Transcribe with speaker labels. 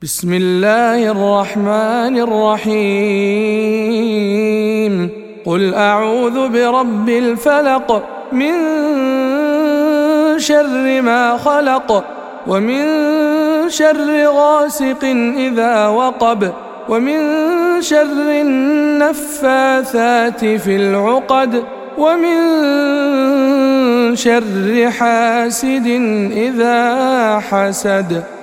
Speaker 1: بسم الله الرحمن الرحيم قل أعوذ برب الفلق من شر ما خلق ومن شر غاسق إذا وقب ومن شر النفاثات في العقد ومن شر حاسد إذا حسد.